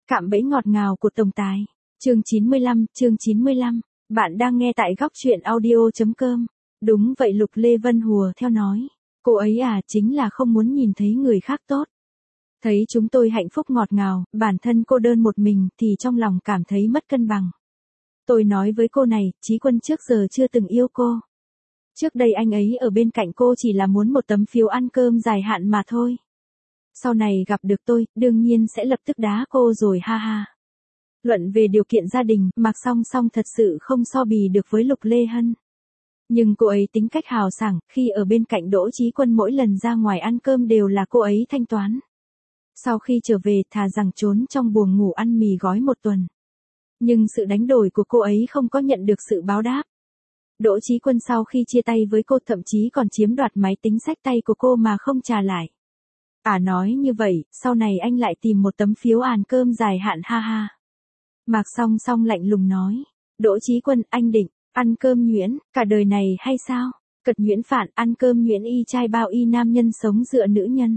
Cạm bẫy ngọt ngào của tổng tài. Chương 95. Bạn đang nghe tại góc truyện audio.com. Đúng vậy, Lục Lê Vân hùa theo nói. Cô ấy chính là không muốn nhìn thấy người khác tốt. Thấy chúng tôi hạnh phúc ngọt ngào, bản thân cô đơn một mình thì trong lòng cảm thấy mất cân bằng. Tôi nói với cô này, Chí Quân trước giờ chưa từng yêu cô. Trước đây anh ấy ở bên cạnh cô chỉ là muốn một tấm phiếu ăn cơm dài hạn mà thôi. Sau này gặp được tôi, đương nhiên sẽ lập tức đá cô rồi ha ha. Luận về điều kiện gia đình, Mạc Song Song thật sự không so bì được với Lục Lê Hân. Nhưng cô ấy tính cách hào sảng, khi ở bên cạnh Đỗ Chí Quân mỗi lần ra ngoài ăn cơm đều là cô ấy thanh toán. Sau khi trở về thà rằng trốn trong buồng ngủ ăn mì gói một tuần. Nhưng sự đánh đổi của cô ấy không có nhận được sự báo đáp. Đỗ Chí Quân sau khi chia tay với cô thậm chí còn chiếm đoạt máy tính xách tay của cô mà không trả lại. Nói như vậy, sau này anh lại tìm một tấm phiếu ăn cơm dài hạn ha ha. Mạc Song Song lạnh lùng nói. Đỗ Chí Quân, anh định ăn cơm nhuyễn cả đời này hay sao? Cật nhuyễn phản, ăn cơm nhuyễn y trai bao y nam nhân sống dựa nữ nhân.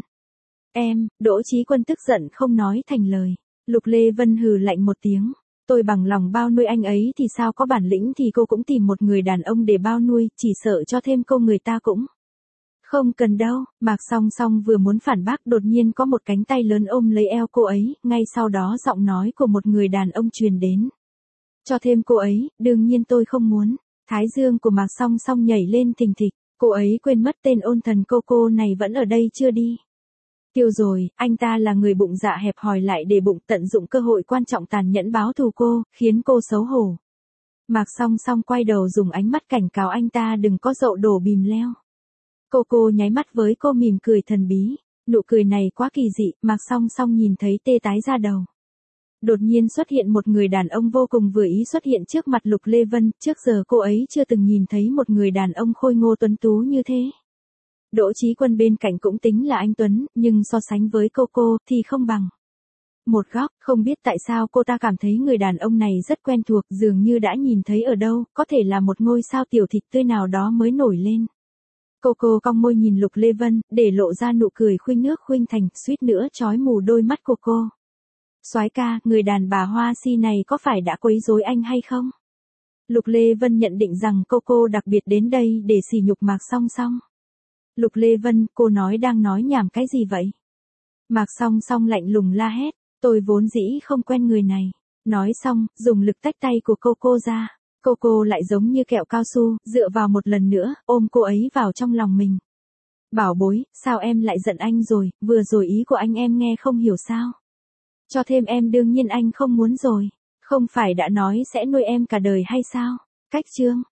Đỗ Chí Quân tức giận không nói thành lời. Lục Lê Vân hừ lạnh một tiếng. Tôi bằng lòng bao nuôi anh ấy thì sao, có bản lĩnh thì cô cũng tìm một người đàn ông để bao nuôi, chỉ sợ cho thêm câu người ta cũng không cần đâu. Mạc Song Song vừa muốn phản bác đột nhiên có một cánh tay lớn ôm lấy eo cô ấy, ngay sau đó giọng nói của một người đàn ông truyền đến. Cho thêm cô ấy, đương nhiên tôi không muốn. Thái dương của Mạc Song Song nhảy lên thình thịch, cô ấy quên mất tên ôn thần cô này vẫn ở đây chưa đi. Tiêu rồi, anh ta là người bụng dạ hẹp hòi lại để bụng tận dụng cơ hội quan trọng tàn nhẫn báo thù cô, khiến cô xấu hổ. Mạc Song Song quay đầu dùng ánh mắt cảnh cáo anh ta đừng có dậu đổ bìm leo. Cô nháy mắt với cô mỉm cười thần bí, nụ cười này quá kỳ dị, Mạc Song Song nhìn thấy tê tái da đầu. Đột nhiên xuất hiện một người đàn ông vô cùng vừa ý xuất hiện trước mặt Lục Lê Vân, trước giờ cô ấy chưa từng nhìn thấy một người đàn ông khôi ngô tuấn tú như thế. Đỗ Chí Quân bên cạnh cũng tính là anh tuấn, nhưng so sánh với cô thì không bằng. Một góc, không biết tại sao cô ta cảm thấy người đàn ông này rất quen thuộc, dường như đã nhìn thấy ở đâu, có thể là một ngôi sao tiểu thịt tươi nào đó mới nổi lên. Cô cong môi nhìn Lục Lê Vân, để lộ ra nụ cười khuynh nước khuynh thành, suýt nữa chói mù đôi mắt của cô. Soái ca, người đàn bà Hoa Si này có phải đã quấy rối anh hay không? Lục Lê Vân nhận định rằng cô đặc biệt đến đây để sỉ nhục Mạc Song Song. Lục Lê Vân, cô đang nói nhảm cái gì vậy? Mạc Song Song lạnh lùng la hét, tôi vốn dĩ không quen người này. Nói xong, dùng lực tách tay của cô ra. Cô lại giống như kẹo cao su, dựa vào một lần nữa, ôm cô ấy vào trong lòng mình. Bảo bối, sao em lại giận anh rồi, vừa rồi ý của anh em nghe không hiểu sao? Cho thêm em đương nhiên anh không muốn rồi, không phải đã nói sẽ nuôi em cả đời hay sao? Cách chương.